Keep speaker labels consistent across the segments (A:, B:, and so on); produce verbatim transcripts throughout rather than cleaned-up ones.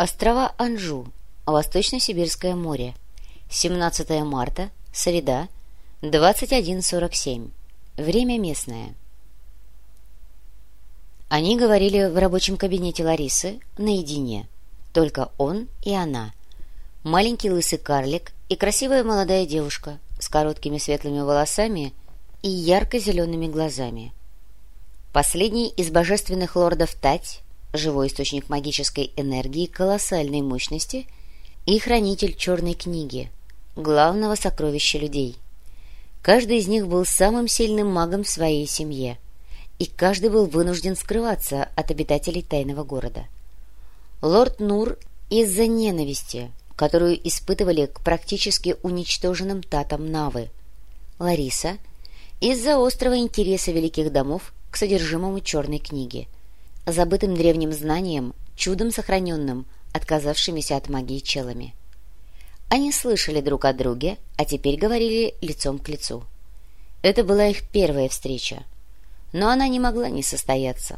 A: Острова Анжу, Восточно-Сибирское море. семнадцатое марта, среда, двадцать один сорок семь. Время местное. Они говорили в рабочем кабинете Ларисы наедине. Только он и она. Маленький лысый карлик и красивая молодая девушка с короткими светлыми волосами и ярко-зелеными глазами. Последний из божественных лордов Тать, живой источник магической энергии колоссальной мощности и хранитель черной книги, главного сокровища людей. Каждый из них был самым сильным магом в своей семье, и каждый был вынужден скрываться от обитателей тайного города. Лорд Нур из-за ненависти, которую испытывали к практически уничтоженным татам Навы. Лариса из-за острого интереса великих домов к содержимому черной книги, забытым древним знанием, чудом сохраненным, отказавшимися от магии челами. Они слышали друг о друге, а теперь говорили лицом к лицу. Это была их первая встреча, но она не могла не состояться.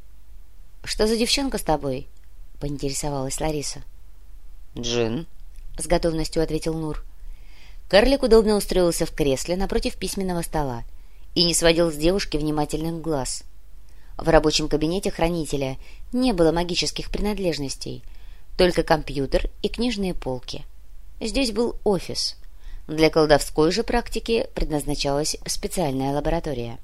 A: «Что за девчонка с тобой?» — поинтересовалась Лариса.
B: «Джин»,
A: — с готовностью ответил Нур. Карлик удобно устроился в кресле напротив письменного стола и не сводил с девушки внимательных глаз. В рабочем кабинете хранителя не было магических принадлежностей, только компьютер и книжные полки. Здесь был офис. Для колдовской же практики предназначалась специальная лаборатория.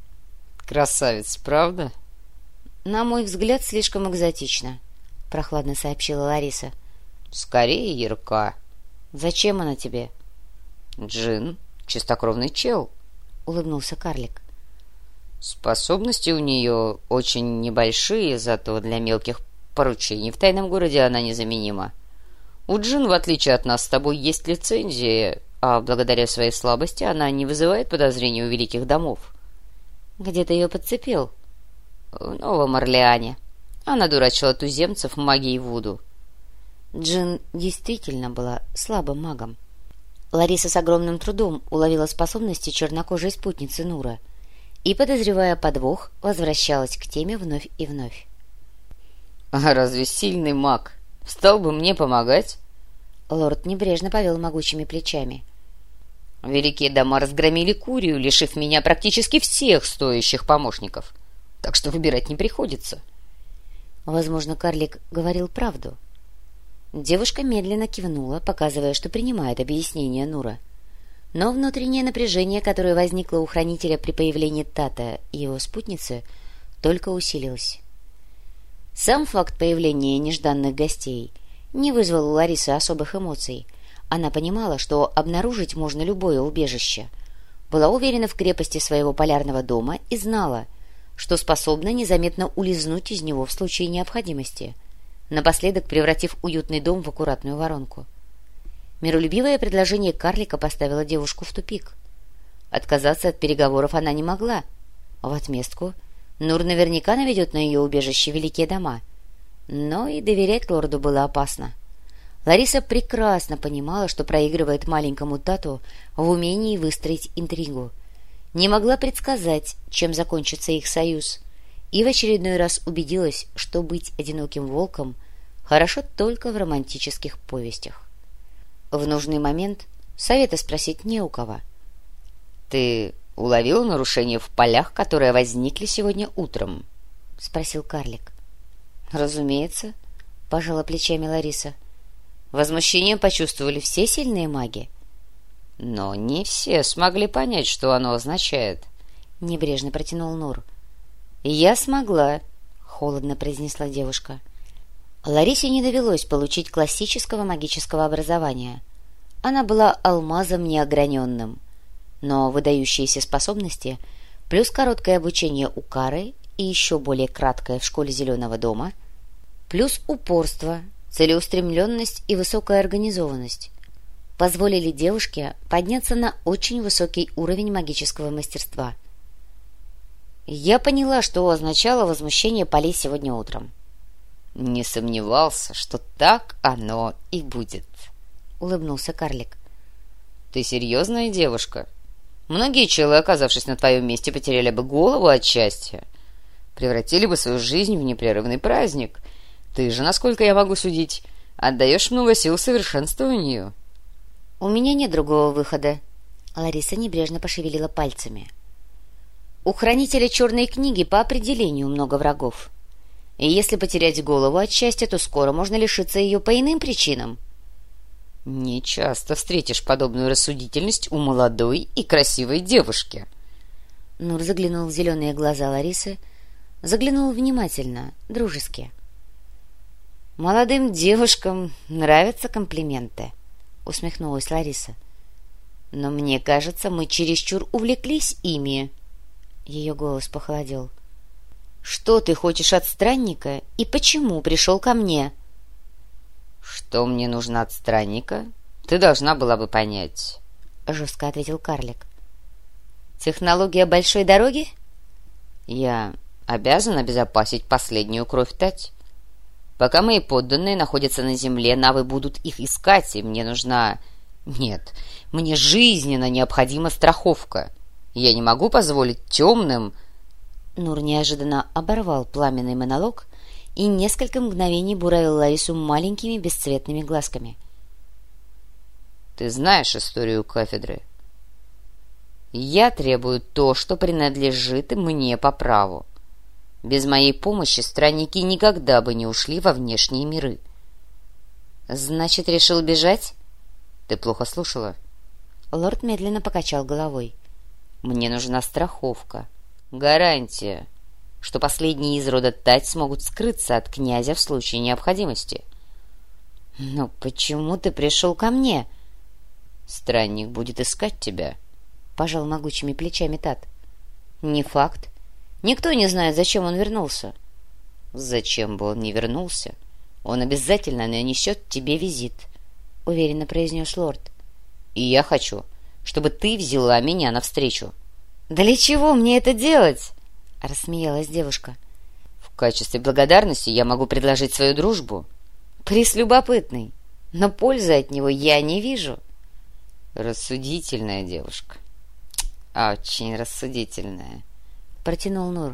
B: «Красавец, правда?»
A: «На мой взгляд, слишком экзотично», — прохладно сообщила Лариса.
B: «Скорее ярка».
A: «Зачем она тебе?»
B: «Джин — чистокровный чел», —
A: улыбнулся карлик.
B: «Способности у нее очень небольшие, зато для мелких поручений в тайном городе она незаменима. У Джин, в отличие от нас с тобой, есть лицензия, а благодаря своей слабости она не вызывает подозрений у великих домов».
A: «Где ты ее подцепил?»
B: «В Новом Орлеане. Она дурачила туземцев магией вуду».
A: Джин действительно была слабым магом. Лариса с огромным трудом уловила способности чернокожей спутницы Нура и, подозревая подвох, возвращалась к теме вновь и вновь.
B: «А разве сильный маг стал бы мне помогать?»
A: Лорд небрежно повел могучими плечами.
B: «Великие дома разгромили Курию, лишив меня практически всех стоящих помощников, так что выбирать не приходится».
A: Возможно, карлик говорил правду. Девушка медленно кивнула, показывая, что принимает объяснение Нура. Но внутреннее напряжение, которое возникло у хранителя при появлении Тата и его спутницы, только усилилось. Сам факт появления нежданных гостей не вызвал у Ларисы особых эмоций. Она понимала, что обнаружить можно любое убежище, была уверена в крепости своего полярного дома и знала, что способна незаметно улизнуть из него в случае необходимости, напоследок превратив уютный дом в аккуратную воронку. Миролюбивое предложение карлика поставило девушку в тупик. Отказаться от переговоров она не могла. В отместку Нур наверняка наведет на ее убежище великие дома. Но и доверять лорду было опасно. Лариса прекрасно понимала, что проигрывает маленькому Тату в умении выстроить интригу. Не могла предсказать, чем закончится их союз, и в очередной раз убедилась, что быть одиноким волком хорошо только в романтических повестях. В нужный момент совета спросить не у кого.
B: «Ты уловил нарушение в полях, которые возникли сегодня утром?» — спросил карлик.
A: «Разумеется», — пожала плечами Лариса. «Возмущение почувствовали все сильные маги».
B: «Но не все смогли понять, что оно означает»,
A: — небрежно протянул Нур. «Я смогла», — холодно произнесла девушка. Ларисе не довелось получить классического магического образования. Она была алмазом неограненным, но выдающиеся способности, плюс короткое обучение у Кары и еще более краткое в школе Зеленого дома, плюс упорство, целеустремленность и высокая организованность позволили девушке подняться на очень высокий уровень магического мастерства. Я поняла, что означало возмущение полей сегодня утром.
B: «Не сомневался, что так оно и будет», — улыбнулся карлик. «Ты серьезная девушка? Многие челы, оказавшись на твоем месте, потеряли бы голову от счастья, превратили бы свою жизнь в непрерывный праздник, Ты же, насколько я могу судить, отдаешь много сил совершенствованию».
A: «У меня нет другого выхода». Лариса небрежно пошевелила пальцами. «У хранителя черной книги по определению много врагов. И если потерять голову от счастья, то скоро можно лишиться ее по иным причинам».
B: «Не часто встретишь подобную рассудительность у молодой и красивой девушки».
A: Нур заглянул в зеленые глаза Ларисы, заглянул внимательно, дружески. «Молодым девушкам нравятся комплименты», — усмехнулась Лариса. «Но мне кажется, мы чересчур увлеклись ими». Ее голос похолодел. «Что ты хочешь от странника и почему пришел ко мне?»
B: «Что мне нужно от странника, ты должна была бы понять», —
A: жестко ответил карлик. «Технология большой дороги?»
B: «Я обязан обезопасить последнюю кровь Тать. Пока мои подданные находятся на земле, навы будут их искать, и мне нужна... Нет, мне жизненно необходима страховка. Я не могу позволить темным...»
A: Нур неожиданно оборвал пламенный монолог и несколько мгновений буравил Ларису маленькими бесцветными глазками.
B: «Ты знаешь историю кафедры? Я требую то, что принадлежит мне по праву. Без моей помощи странники никогда бы не ушли во внешние миры».
A: «Значит, решил бежать?»
B: «Ты плохо слушала?»
A: Лорд медленно покачал головой.
B: «Мне нужна страховка, гарантия, что последние из рода Тать смогут скрыться от князя в случае необходимости».
A: «Но почему ты пришел ко мне?»
B: «Странник будет искать тебя», — пожал могучими плечами Тат.
A: «Не факт. Никто не знает, зачем он вернулся».
B: «Зачем бы он ни вернулся, он обязательно нанесет тебе визит», — уверенно произнес лорд. «И я хочу, чтобы ты взяла меня навстречу».
A: «Для чего мне это делать?» — рассмеялась девушка.
B: «В качестве благодарности я могу предложить свою дружбу».
A: «Прелюбопытный, но пользы от него я не вижу».
B: «Рассудительная девушка, очень рассудительная», — протянул Нур.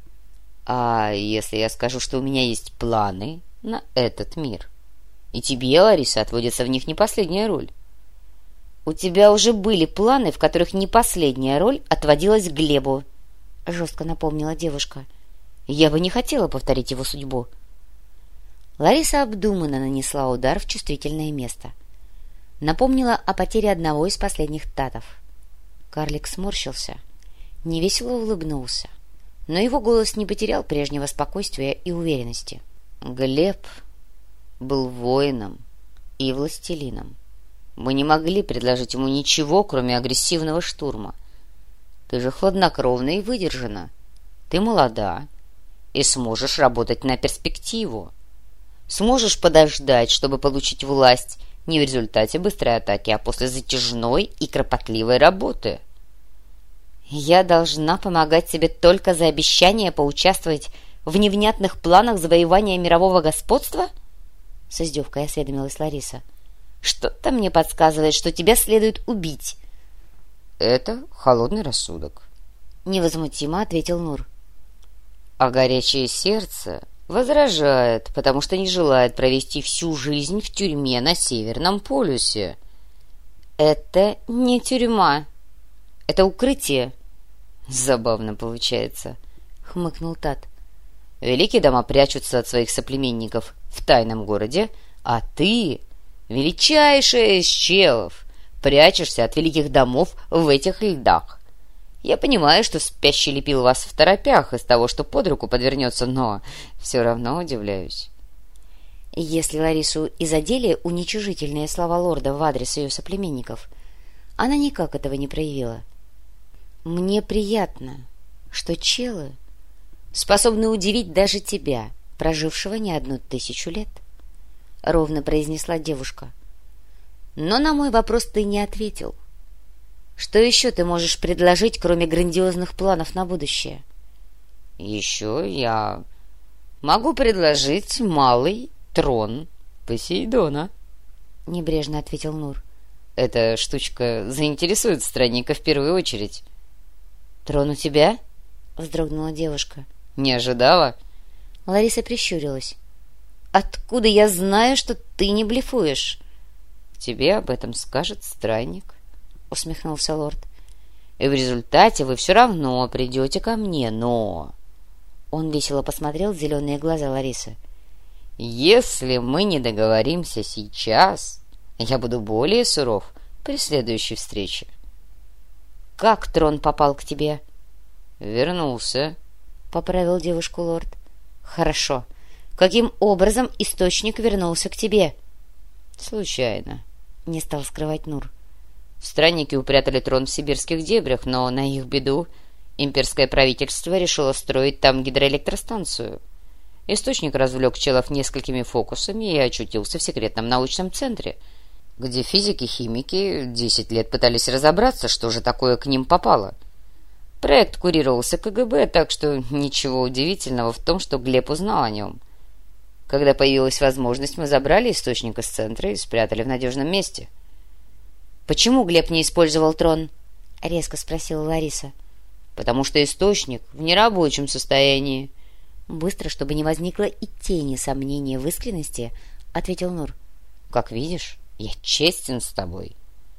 B: «А если я скажу, что у меня есть планы на этот мир, и тебе, Лариса, отводится в них не последняя роль?»
A: «У тебя уже были планы, в которых не последняя роль отводилась Глебу», — жестко напомнила девушка. «Я бы не хотела повторить его судьбу». Лариса обдуманно нанесла удар в чувствительное место. Напомнила о потере одного из последних татов. Карлик сморщился, невесело улыбнулся, но его голос не потерял прежнего спокойствия и уверенности.
B: «Глеб был воином и властелином. Мы не могли предложить ему ничего, кроме агрессивного штурма. Ты же хладнокровна и выдержана. Ты молода и сможешь работать на перспективу. Сможешь подождать, чтобы получить власть не в результате быстрой атаки, а после затяжной и кропотливой работы».
A: «Я должна помогать тебе только за обещание поучаствовать в невнятных планах завоевания мирового господства?» С издевкой осведомилась Лариса. «Что-то мне подсказывает, что тебя следует убить».
B: «Это холодный рассудок»,
A: — невозмутимо ответил Нур.
B: «А горячее сердце возражает, потому что не желает провести всю жизнь в тюрьме на Северном полюсе».
A: «Это не тюрьма. Это укрытие».
B: «Забавно получается», —
A: хмыкнул Тат.
B: «Великие дома прячутся от своих соплеменников в тайном городе, а ты, величайшая из челов, прячешься от великих домов в этих льдах. Я понимаю, что спящий лепил вас в торопях из того, что под руку подвернется, но все равно удивляюсь».
A: Если Ларису и задели уничижительные слова лорда в адрес ее соплеменников, она никак этого не проявила. «Мне приятно, что челы способны удивить даже тебя, прожившего не одну тысячу лет», — ровно произнесла девушка. «Но на мой вопрос ты не ответил. Что еще ты можешь предложить, кроме грандиозных планов на будущее?»
B: «Еще я могу предложить малый трон Посейдона», — небрежно ответил Нур. «Эта штучка заинтересует странника в первую очередь».
A: «Трон у тебя?» — вздрогнула девушка.
B: «Не ожидала?»
A: Лариса прищурилась. откуда я знаю, что ты не блефуешь?»
B: «Тебе об этом скажет странник», — усмехнулся лорд. «И в результате вы все равно придете ко мне, но...»
A: Он весело посмотрел в зеленые глаза Ларисы.
B: «Если мы не договоримся сейчас, я буду более суров при следующей встрече».
A: «Как трон попал к тебе?»
B: «Вернулся»,
A: — поправил девушку лорд. «Хорошо. Каким образом источник вернулся к тебе?»
B: «Случайно», —
A: не стал скрывать Нур.
B: «Странники упрятали трон в сибирских дебрях, но на их беду имперское правительство решило строить там гидроэлектростанцию. Источник развлек челов несколькими фокусами и очутился в секретном научном центре, где физики-химики десять лет пытались разобраться, что же такое к ним попало. Проект курировался КГБ, так что ничего удивительного в том, что Глеб узнал о нем. Когда появилась возможность, мы забрали источник из центра и спрятали в надежном месте».
A: «Почему Глеб не использовал трон?» — резко спросила Лариса.
B: «Потому что источник в нерабочем состоянии».
A: Быстро, чтобы не возникло и тени сомнения в искренности, ответил Нур.
B: «Как видишь, я честен с тобой».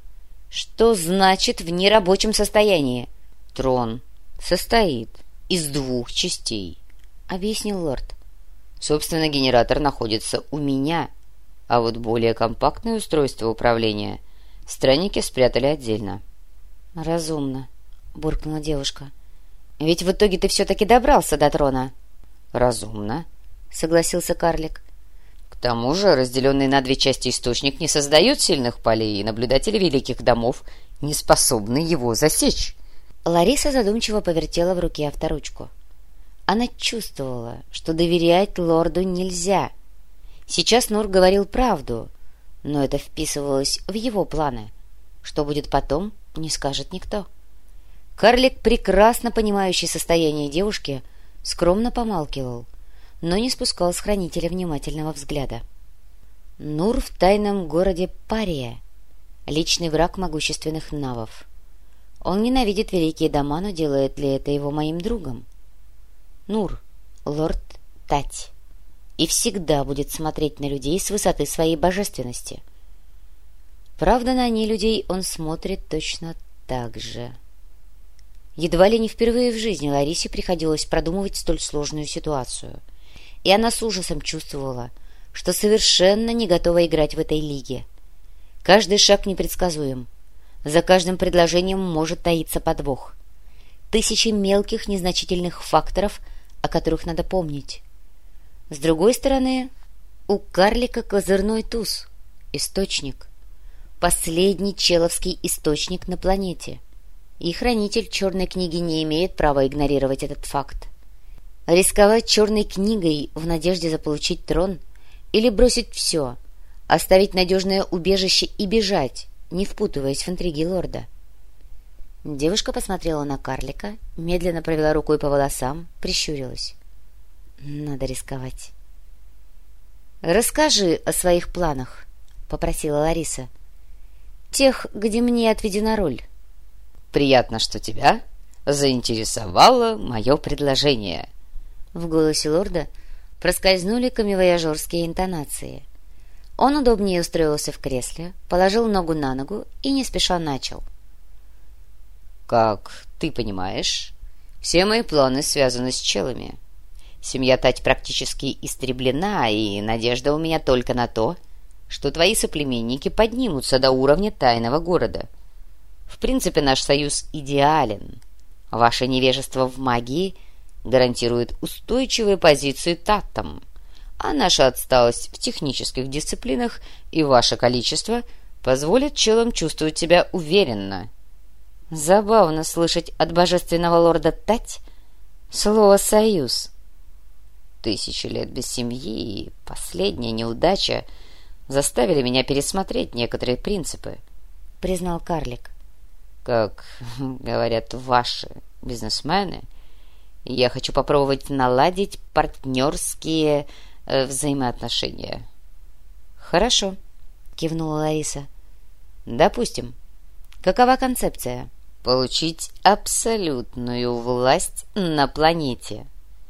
A: «Что значит в нерабочем состоянии?»
B: «Трон состоит из двух частей»,
A: — объяснил лорд.
B: «Собственно, генератор находится у меня, а вот более компактное устройство управления странники спрятали отдельно».
A: «Разумно», — буркнула девушка. «Ведь в итоге ты все-таки добрался до трона».
B: «Разумно»,
A: — согласился карлик.
B: «К тому же разделенный на две части источник не создает сильных полей, и наблюдатели великих домов не способны его засечь».
A: Лариса задумчиво повертела в руке авторучку. Она чувствовала, что доверять лорду нельзя. Сейчас Нур говорил правду, но это вписывалось в его планы. Что будет потом, не скажет никто. Карлик, прекрасно понимающий состояние девушки, скромно помалкивал, но не спускал с хранителя внимательного взгляда. Нур в тайном городе Пария, личный враг могущественных навов. Он ненавидит великие дома, но делает ли это его моим другом? Нур — лорд Тать, и всегда будет смотреть на людей с высоты своей божественности. Правда, на нелюдей он смотрит точно так же. Едва ли не впервые в жизни Ларисе приходилось продумывать столь сложную ситуацию, и она с ужасом чувствовала, что совершенно не готова играть в этой лиге. Каждый шаг непредсказуем. За каждым предложением может таиться подвох. Тысячи мелких незначительных факторов, о которых надо помнить. С другой стороны, у карлика козырной туз, источник. Последний человский источник на планете. И хранитель черной книги не имеет права игнорировать этот факт. Рисковать черной книгой в надежде заполучить трон или бросить все, оставить надежное убежище и бежать, не впутываясь в интриги лорда. Девушка посмотрела на карлика, медленно провела рукой по волосам, прищурилась. Надо рисковать. «Расскажи о своих планах», — попросила Лариса. «Тех, где мне отведена роль».
B: «Приятно, что тебя заинтересовало мое предложение».
A: В голосе лорда проскользнули камевояжерские интонации. Он удобнее устроился в кресле, положил ногу на ногу и не спеша начал.
B: «Как ты понимаешь, все мои планы связаны с челами. Семья Тать практически истреблена, и надежда у меня только на то, что твои соплеменники поднимутся до уровня тайного города. В принципе, наш союз идеален. Ваше невежество в магии гарантирует устойчивые позиции Таттам, а наша отсталость в технических дисциплинах и ваше количество позволит челам чувствовать себя уверенно».
A: Забавно слышать от божественного лорда Тать слово «союз».
B: Тысячи лет без семьи и последняя неудача заставили меня пересмотреть некоторые принципы,
A: — признал карлик.
B: Как говорят ваши бизнесмены, я хочу попробовать наладить партнерские э, взаимоотношения.
A: Хорошо, — кивнула Лариса.
B: Допустим.
A: Какова концепция?
B: Получить абсолютную власть на планете.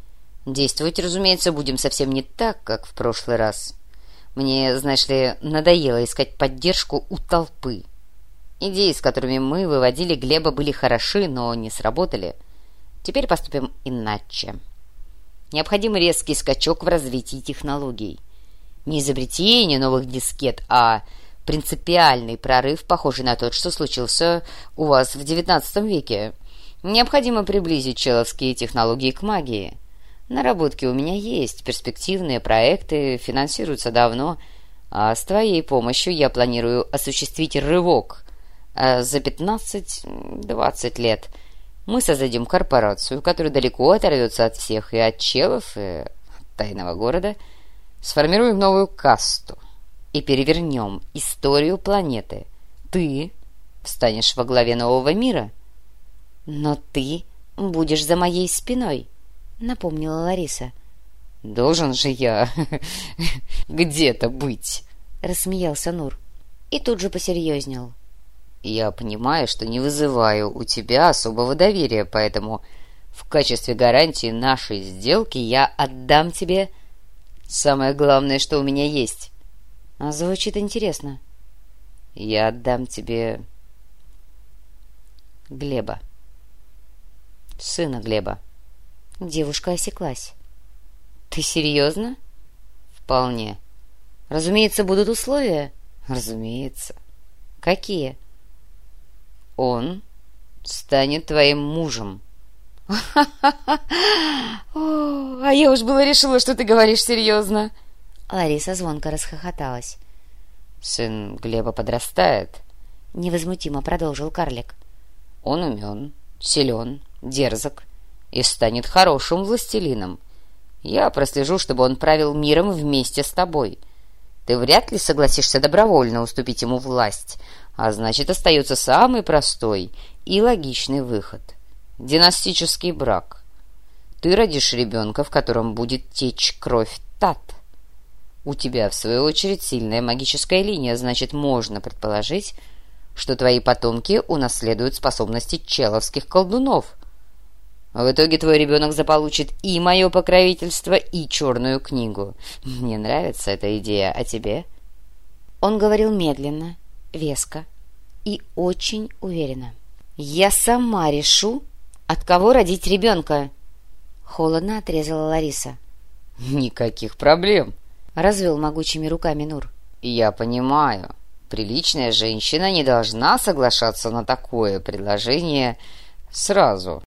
B: Действовать, разумеется, будем совсем не так, как в прошлый раз. Мне, знаешь ли, надоело искать поддержку у толпы. Идеи, с которыми мы выводили Глеба, были хороши, но не сработали. Теперь поступим иначе. Необходим резкий скачок в развитии технологий. Не изобретение новых дискет, а принципиальный прорыв, похожий на тот, что случился у вас в девятнадцатом веке. Необходимо приблизить человские технологии к магии. Наработки у меня есть, перспективные проекты финансируются давно, а с твоей помощью я планирую осуществить рывок. А за пятнадцать-двадцать лет мы создадим корпорацию, которая далеко оторвется от всех, и от челов, и от тайного города, сформируем новую касту и перевернем историю планеты. Ты встанешь во главе нового мира, но ты будешь за моей спиной, — напомнила Лариса. «Должен же я где-то быть», — рассмеялся Нур. И тут же посерьезнел. «Я понимаю, что не вызываю у тебя особого доверия, поэтому в качестве гарантии нашей сделки я отдам тебе самое главное, что у меня есть». А звучит интересно. «Я отдам тебе Глеба, сына Глеба». Девушка осеклась. «Ты серьезно?» «Вполне. Разумеется, будут условия?» «Разумеется». «Какие?» «Он станет твоим мужем». «А я уж было решила, что ты говоришь серьезно». Лариса звонко расхохоталась. «Сын Глеба подрастает», — невозмутимо продолжил карлик. «Он умен, силен, дерзок и станет хорошим властелином. Я прослежу, чтобы он правил миром вместе с тобой. Ты вряд ли согласишься добровольно уступить ему власть, а значит, остается самый простой и логичный выход — династический брак. Ты родишь ребенка, в котором будет течь кровь Тат. У тебя, в свою очередь, сильная магическая линия, значит, можно предположить, что твои потомки унаследуют способности человских колдунов. В итоге твой ребенок заполучит и мое покровительство, и черную книгу. Мне нравится эта идея, а тебе?» Он говорил медленно, веско и очень уверенно. «Я сама решу, от кого родить ребенка», — холодно отрезала Лариса. «Никаких проблем», — развел могучими руками Нур. «Я понимаю, приличная женщина не должна соглашаться на такое предложение сразу».